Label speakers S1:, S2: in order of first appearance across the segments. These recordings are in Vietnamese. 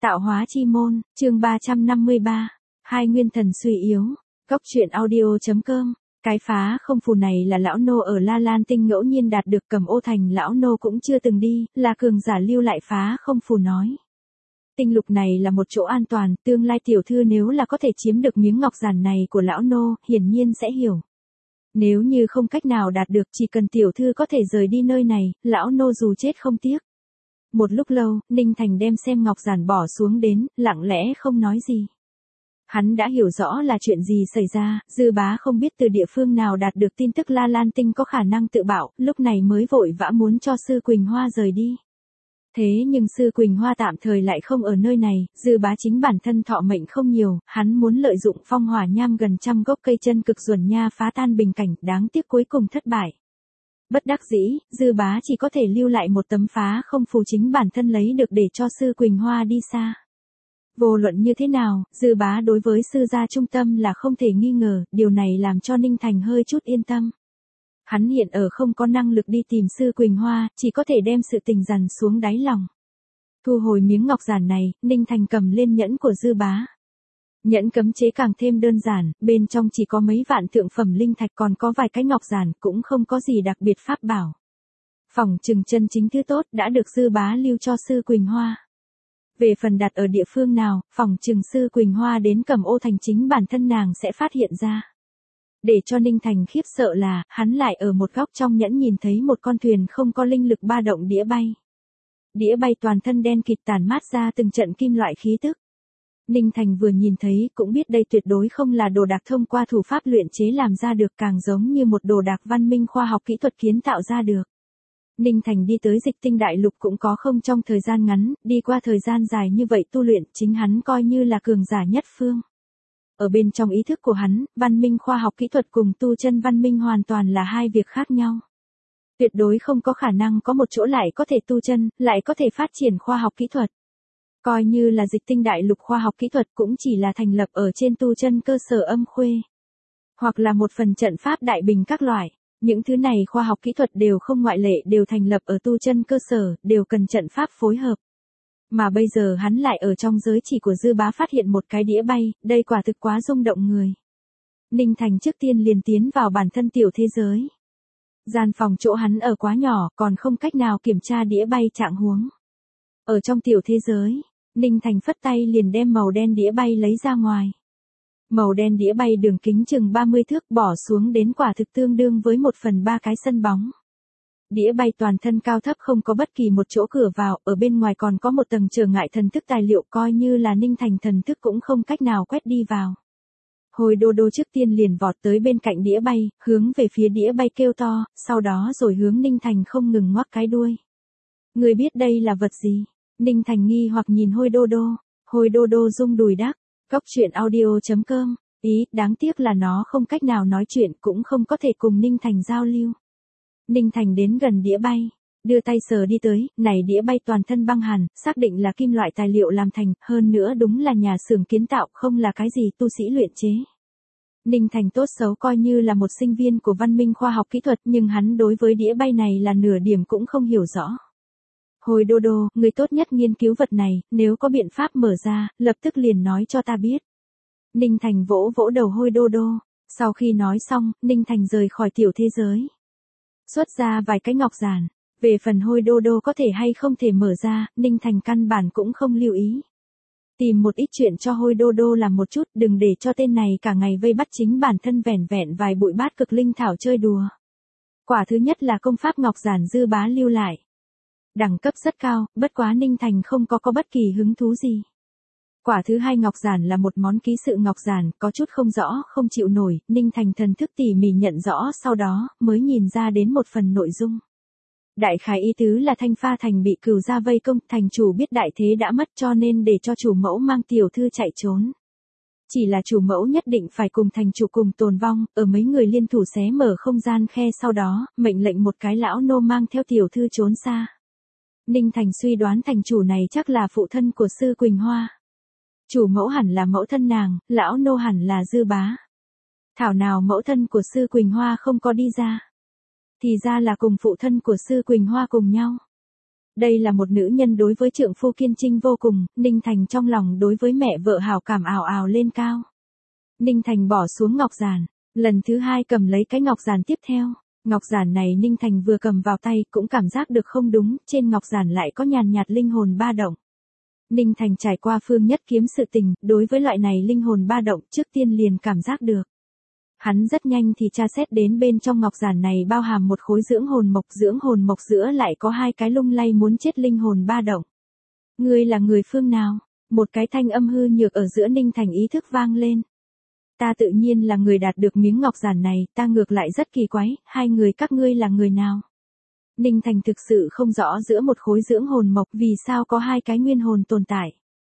S1: Tạo hóa chi môn, chương 353. Hai nguyên thần suy yếu. Góc truyện audio.com. Cái phá không phù này là lão nô ở La Lan Tinh ngẫu nhiên đạt được, Cầm Ô Thành lão nô cũng chưa từng đi, là cường giả lưu lại phá không phù nói. Tinh lục này là một chỗ an toàn, tương lai tiểu thư nếu là có thể chiếm được miếng ngọc giản này của lão nô, hiển nhiên sẽ hiểu. Nếu như không cách nào đạt được, chỉ cần tiểu thư có thể rời đi nơi này, lão nô dù chết không tiếc. Một lúc lâu, Ninh Thành đem xem ngọc giản bỏ xuống đến, lặng lẽ không nói gì. Hắn đã hiểu rõ là chuyện gì xảy ra, Dư Bá không biết từ địa phương nào đạt được tin tức La Lan Tinh có khả năng tự bạo, lúc này mới vội vã muốn cho Sư Quỳnh Hoa rời đi. Thế nhưng Sư Quỳnh Hoa tạm thời lại không ở nơi này, Dư Bá chính bản thân thọ mệnh không nhiều, hắn muốn lợi dụng phong hỏa nham gần trăm gốc cây chân cực duẩn nha phá tan bình cảnh, đáng tiếc cuối cùng thất bại. Bất đắc dĩ, Dư Bá chỉ có thể lưu lại một tấm phá không phù chính bản thân lấy được để cho Sư Quỳnh Hoa đi xa. Vô luận như thế nào, Dư Bá đối với sư gia trung tâm là không thể nghi ngờ, điều này làm cho Ninh Thành hơi chút yên tâm. Hắn hiện ở không có năng lực đi tìm Sư Quỳnh Hoa, chỉ có thể đem sự tình dằn xuống đáy lòng. Thu hồi miếng ngọc giản này, Ninh Thành cầm lên nhẫn của Dư Bá. Nhẫn cấm chế càng thêm đơn giản, bên trong chỉ có mấy vạn thượng phẩm linh thạch, còn có vài cái ngọc giản, cũng không có gì đặc biệt pháp bảo. Phỏng chừng chân chính thứ tốt đã được Dư Bá lưu cho Sư Quỳnh Hoa. Về phần đặt ở địa phương nào, phỏng chừng Sư Quỳnh Hoa đến Cầm Ô Thành chính bản thân nàng sẽ phát hiện ra. Để cho Ninh Thành khiếp sợ là, hắn lại ở một góc trong nhẫn nhìn thấy một con thuyền không có linh lực ba động đĩa bay. Đĩa bay toàn thân đen kịt tản mát ra từng trận kim loại khí tức. Ninh Thành vừa nhìn thấy cũng biết đây tuyệt đối không là đồ đạc thông qua thủ pháp luyện chế làm ra được, càng giống như một đồ đạc văn minh khoa học kỹ thuật kiến tạo ra được. Ninh Thành đi tới Dịch Tinh Đại Lục cũng có không trong thời gian ngắn, đi qua thời gian dài như vậy tu luyện, chính hắn coi như là cường giả nhất phương. Ở bên trong ý thức của hắn, văn minh khoa học kỹ thuật cùng tu chân văn minh hoàn toàn là hai việc khác nhau. Tuyệt đối không có khả năng có một chỗ lại có thể tu chân, lại có thể phát triển khoa học kỹ thuật. Coi như là Dịch Tinh Đại Lục khoa học kỹ thuật cũng chỉ là thành lập ở trên tu chân cơ sở âm khuê. Hoặc là một phần trận pháp đại bình các loại. Những thứ này khoa học kỹ thuật đều không ngoại lệ, đều thành lập ở tu chân cơ sở, đều cần trận pháp phối hợp. Mà bây giờ hắn lại ở trong giới chỉ của Dư Bá phát hiện một cái đĩa bay, đây quả thực quá rung động người. Ninh Thành trước tiên liền tiến vào bản thân tiểu thế giới. Gian phòng chỗ hắn ở quá nhỏ, còn không cách nào kiểm tra đĩa bay trạng huống. Ở trong tiểu thế giới, Ninh Thành phất tay liền đem màu đen đĩa bay lấy ra ngoài. Màu đen đĩa bay đường kính chừng 30 thước, bỏ xuống đến quả thực tương đương với 1/3 cái sân bóng. Đĩa bay toàn thân cao thấp không có bất kỳ một chỗ cửa vào, ở bên ngoài còn có một tầng trở ngại thần thức tài liệu, coi như là Ninh Thành thần thức cũng không cách nào quét đi vào. Hồi Đô Đô trước tiên liền vọt tới bên cạnh đĩa bay, hướng về phía đĩa bay kêu to, sau đó rồi hướng Ninh Thành không ngừng ngoắc cái đuôi. Người biết đây là vật gì? Ninh Thành nghi hoặc nhìn Hồi Đô Đô rung đùi đáp. Góc truyện audio.com. Ý, đáng tiếc là nó không cách nào nói chuyện, cũng không có thể cùng Ninh Thành giao lưu. Ninh Thành đến gần đĩa bay, đưa tay sờ đi tới, này đĩa bay toàn thân băng hàn, xác định là kim loại tài liệu làm thành, hơn nữa đúng là nhà xưởng kiến tạo, không là cái gì tu sĩ luyện chế. Ninh Thành tốt xấu coi như là một sinh viên của văn minh khoa học kỹ thuật, nhưng hắn đối với đĩa bay này là nửa điểm cũng không hiểu rõ. Hồi Đô Đô, người tốt nhất nghiên cứu vật này, nếu có biện pháp mở ra, lập tức liền nói cho ta biết. Ninh Thành vỗ vỗ đầu Hồi Đô Đô. Sau khi nói xong, Ninh Thành rời khỏi tiểu thế giới. Xuất ra vài cái ngọc giản. Về phần Hồi Đô Đô có thể hay không thể mở ra, Ninh Thành căn bản cũng không lưu ý. Tìm một ít chuyện cho Hồi Đô Đô làm một chút, đừng để cho tên này cả ngày vây bắt chính bản thân vẻn vẹn vài bụi bát cực linh thảo chơi đùa. Quả thứ nhất là công pháp ngọc giản Dư Bá lưu lại. Đẳng cấp rất cao, bất quá Ninh Thành không có bất kỳ hứng thú gì. Quả thứ hai ngọc giản là một món ký sự ngọc giản, có chút không rõ, không chịu nổi, Ninh Thành thần thức tỉ mỉ nhận rõ, sau đó mới nhìn ra đến một phần nội dung. Đại khái ý tứ là Thanh Pha Thành bị cừu gia vây công, thành chủ biết đại thế đã mất cho nên để cho chủ mẫu mang tiểu thư chạy trốn. Chỉ là chủ mẫu nhất định phải cùng thành chủ cùng tồn vong, ở mấy người liên thủ xé mở không gian khe, sau đó mệnh lệnh một cái lão nô mang theo tiểu thư trốn xa. Ninh Thành suy đoán thành chủ này chắc là phụ thân của Sư Quỳnh Hoa. Chủ mẫu hẳn là mẫu thân nàng, lão nô hẳn là Dư Bá. Thảo nào mẫu thân của Sư Quỳnh Hoa không có đi ra. Thì ra là cùng phụ thân của Sư Quỳnh Hoa cùng nhau. Đây là một nữ nhân đối với trượng phu kiên trinh vô cùng, Ninh Thành trong lòng đối với mẹ vợ hảo cảm ào ào lên cao. Ninh Thành bỏ xuống ngọc giản, lần thứ hai cầm lấy cái ngọc giản tiếp theo. Ngọc giản này Ninh Thành vừa cầm vào tay cũng cảm giác được không đúng, trên ngọc giản lại có nhàn nhạt linh hồn ba động. Ninh Thành trải qua Phương Nhất Kiếm sự tình, đối với loại này linh hồn ba động trước tiên liền cảm giác được. Hắn rất nhanh thì tra xét đến bên trong ngọc giản này bao hàm một khối dưỡng hồn mộc giữa lại có hai cái lung lay muốn chết linh hồn ba động. Ngươi là người phương nào? Một cái thanh âm hư nhược ở giữa Ninh Thành ý thức vang lên. Ta tự nhiên là người đạt được miếng ngọc giản này, ta ngược lại rất kỳ quái, hai người các ngươi là người nào? Ninh Thành thực sự không rõ giữa một khối dưỡng hồn mộc vì sao có hai cái nguyên hồn tồn tại.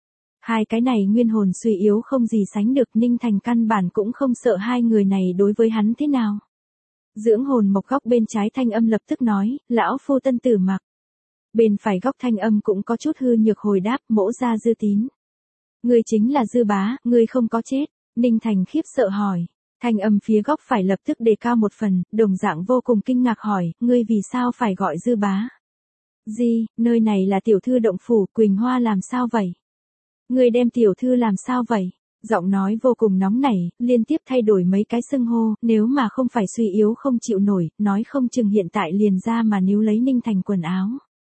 S1: Hai cái này nguyên hồn suy yếu không gì sánh được, Ninh Thành căn bản cũng không sợ hai người này đối với hắn thế nào. Dưỡng hồn mộc góc bên trái thanh âm lập tức nói, lão phu Tân Tử Mặc. Bên phải góc thanh âm cũng có chút hư nhược hồi đáp, mỗ ra Dư Tín. Ngươi chính là Dư bá, ngươi không có chết. Ninh Thành khiếp sợ hỏi. Thanh âm phía góc phải lập tức đề cao một phần, đồng dạng vô cùng kinh ngạc hỏi, ngươi vì sao phải gọi Dư bá? Gì, nơi này là tiểu thư động phủ, Quỳnh Hoa làm sao vậy? Ngươi đem tiểu thư làm sao vậy? Giọng nói vô cùng nóng nảy, liên tiếp thay đổi mấy cái xưng hô, nếu mà không phải suy yếu không chịu nổi, nói không chừng hiện tại liền ra mà níu lấy Ninh Thành quần áo.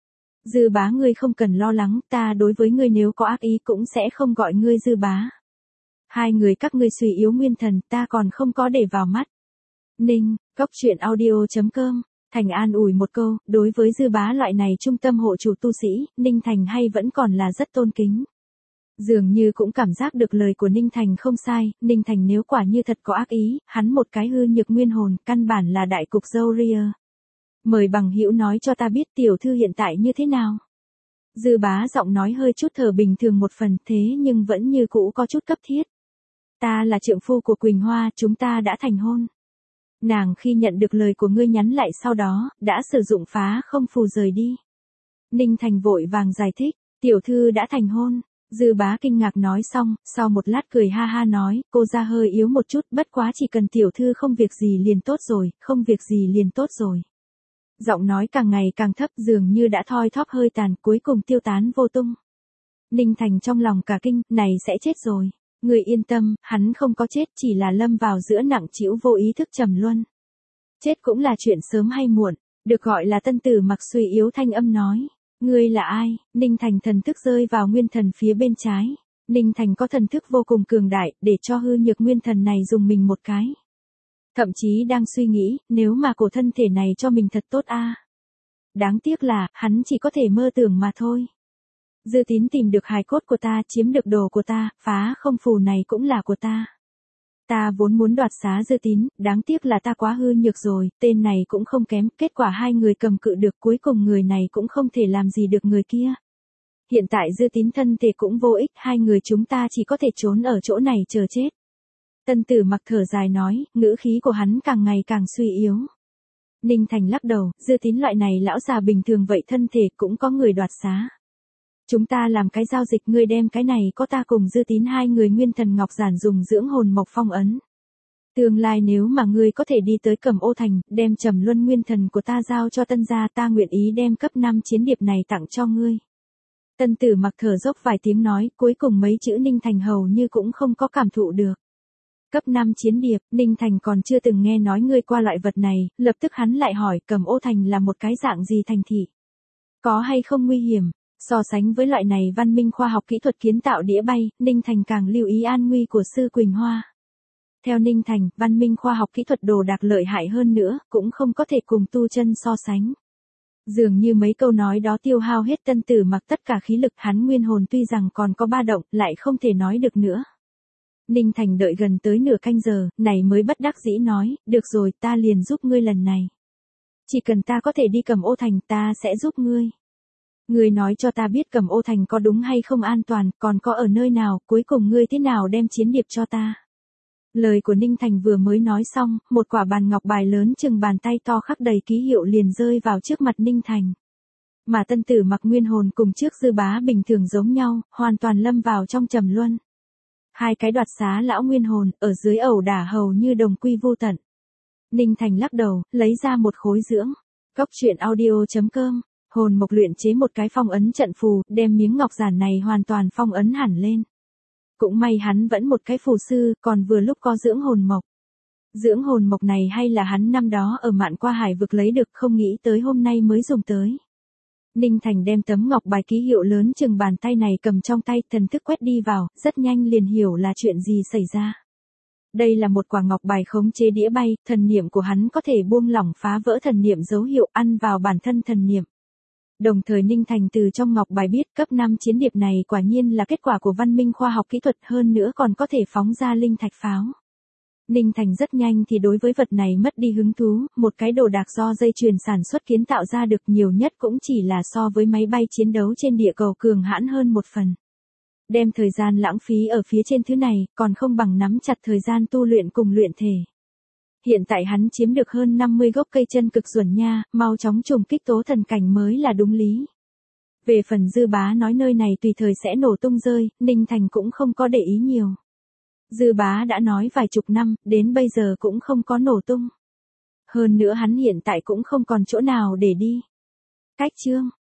S1: Dư bá ngươi không cần lo lắng, ta đối với ngươi nếu có ác ý cũng sẽ không gọi ngươi Dư bá. Hai người các ngươi suy yếu nguyên thần, ta còn không có để vào mắt. Ninh, góc truyện audio.com, Thành an ủi một câu, đối với Dư bá loại này trung tâm hộ chủ tu sĩ, Ninh Thành hay vẫn còn là rất tôn kính. Dường như cũng cảm giác được lời của Ninh Thành không sai, Ninh Thành nếu quả như thật có ác ý, hắn một cái hư nhược nguyên hồn, căn bản là đại cục dâu ria. Mời bằng hữu nói cho ta biết tiểu thư hiện tại như thế nào. Dư bá giọng nói hơi chút thở bình thường một phần, thế nhưng vẫn như cũ có chút cấp thiết. Ta là trượng phu của Quỳnh Hoa, chúng ta đã thành hôn. Nàng khi nhận được lời của ngươi nhắn lại sau đó, đã sử dụng phá không phù rời đi. Ninh Thành vội vàng giải thích, tiểu thư đã thành hôn. Dư bá kinh ngạc nói xong, sau một lát cười ha ha nói, cô ra hơi yếu một chút, bất quá chỉ cần tiểu thư không việc gì liền tốt rồi, không việc gì liền tốt rồi. Giọng nói càng ngày càng thấp dường như đã thoi thóp hơi tàn, cuối cùng tiêu tán vô tung. Ninh Thành trong lòng cả kinh, này sẽ chết rồi. Người yên tâm, hắn không có chết, chỉ là lâm vào giữa nặng trĩu vô ý thức trầm luân. Chết cũng là chuyện sớm hay muộn, được gọi là Tân Tử Mặc suy yếu thanh âm nói. Ngươi là ai? Ninh Thành thần thức rơi vào nguyên thần phía bên trái. Ninh Thành có thần thức vô cùng cường đại, để cho hư nhược nguyên thần này dùng mình một cái. Thậm chí đang suy nghĩ, nếu mà cổ thân thể này cho mình thật tốt a. Đáng tiếc là, hắn chỉ có thể mơ tưởng mà thôi. Dư Tín tìm được hài cốt của ta, chiếm được đồ của ta, phá không phù này cũng là của ta. Ta vốn muốn đoạt xá Dư Tín, đáng tiếc là ta quá hư nhược rồi, tên này cũng không kém, kết quả hai người cầm cự được, cuối cùng người này cũng không thể làm gì được người kia. Hiện tại Dư Tín thân thể cũng vô ích, hai người chúng ta chỉ có thể trốn ở chỗ này chờ chết. Tân Tử Mặc thở dài nói, ngữ khí của hắn càng ngày càng suy yếu. Ninh Thành lắc đầu, Dư Tín loại này lão già bình thường vậy thân thể cũng có người đoạt xá. Chúng ta làm cái giao dịch, ngươi đem cái này có ta cùng Dư Tín hai người nguyên thần ngọc giản dùng dưỡng hồn mộc phong ấn. Tương lai nếu mà ngươi có thể đi tới Cẩm Ô Thành, đem trầm luân nguyên thần của ta giao cho Tân gia, ta nguyện ý đem cấp 5 chiến điệp này tặng cho ngươi. Tân Tử Mặc thở dốc vài tiếng nói, cuối cùng mấy chữ Ninh Thành hầu như cũng không có cảm thụ được. Cấp 5 chiến điệp, Ninh Thành còn chưa từng nghe nói ngươi qua loại vật này, lập tức hắn lại hỏi Cẩm Ô Thành là một cái dạng gì thành thị? Có hay không nguy hiểm? So sánh với loại này văn minh khoa học kỹ thuật kiến tạo đĩa bay, Ninh Thành càng lưu ý an nguy của sư Quỳnh Hoa. Theo Ninh Thành, văn minh khoa học kỹ thuật đồ đạc lợi hại hơn nữa, cũng không có thể cùng tu chân so sánh. Dường như mấy câu nói đó tiêu hao hết Tân Tử Mặc tất cả khí lực, hắn nguyên hồn tuy rằng còn có ba động, lại không thể nói được nữa. Ninh Thành đợi gần tới nửa canh giờ, này mới bất đắc dĩ nói, được rồi, ta liền giúp ngươi lần này. Chỉ cần ta có thể đi Cẩm Ô Thành, ta sẽ giúp ngươi. Ngươi nói cho ta biết Cẩm Ô Thành có đúng hay không an toàn, còn có ở nơi nào, cuối cùng ngươi thế nào đem chiến điệp cho ta. Lời của Ninh Thành vừa mới nói xong, một quả bàn ngọc bài lớn chừng bàn tay to khắc đầy ký hiệu liền rơi vào trước mặt Ninh Thành. Mà Tân Tử Mặc nguyên hồn cùng trước Dư bá bình thường giống nhau, hoàn toàn lâm vào trong trầm luân. Hai cái đoạt xá lão nguyên hồn, ở dưới ẩu đả hầu như đồng quy vô tận. Ninh Thành lắc đầu, lấy ra một khối dưỡng. Góc truyện audio.com Hồn Mộc luyện chế một cái phong ấn trận phù, đem miếng ngọc giản này hoàn toàn phong ấn hẳn lên. Cũng may hắn vẫn một cái phù sư, còn vừa lúc có dưỡng hồn mộc. Dưỡng hồn mộc này hay là hắn năm đó ở mạn qua hải vực lấy được, không nghĩ tới hôm nay mới dùng tới. Ninh Thành đem tấm ngọc bài ký hiệu lớn chừng bàn tay này cầm trong tay, thần thức quét đi vào, rất nhanh liền hiểu là chuyện gì xảy ra. Đây là một quả ngọc bài khống chế đĩa bay, thần niệm của hắn có thể buông lỏng phá vỡ thần niệm dấu hiệu ăn vào bản thân thần niệm. Đồng thời Ninh Thành từ trong ngọc bài biết cấp 5 chiến điệp này quả nhiên là kết quả của văn minh khoa học kỹ thuật, hơn nữa còn có thể phóng ra linh thạch pháo. Ninh Thành rất nhanh thì đối với vật này mất đi hứng thú, một cái đồ đạc do dây chuyền sản xuất kiến tạo ra được, nhiều nhất cũng chỉ là so với máy bay chiến đấu trên địa cầu cường hãn hơn một phần. Đem thời gian lãng phí ở phía trên thứ này, còn không bằng nắm chặt thời gian tu luyện cùng luyện thể. Hiện tại hắn chiếm được hơn 50 gốc cây chân cực duẩn nha, mau chóng trùng kích tố thần cảnh mới là đúng lý. Về phần Dư Bá nói nơi này tùy thời sẽ nổ tung rơi, Ninh Thành cũng không có để ý nhiều. Dư Bá đã nói vài chục năm, đến bây giờ cũng không có nổ tung. Hơn nữa hắn hiện tại cũng không còn chỗ nào để đi. Cách chương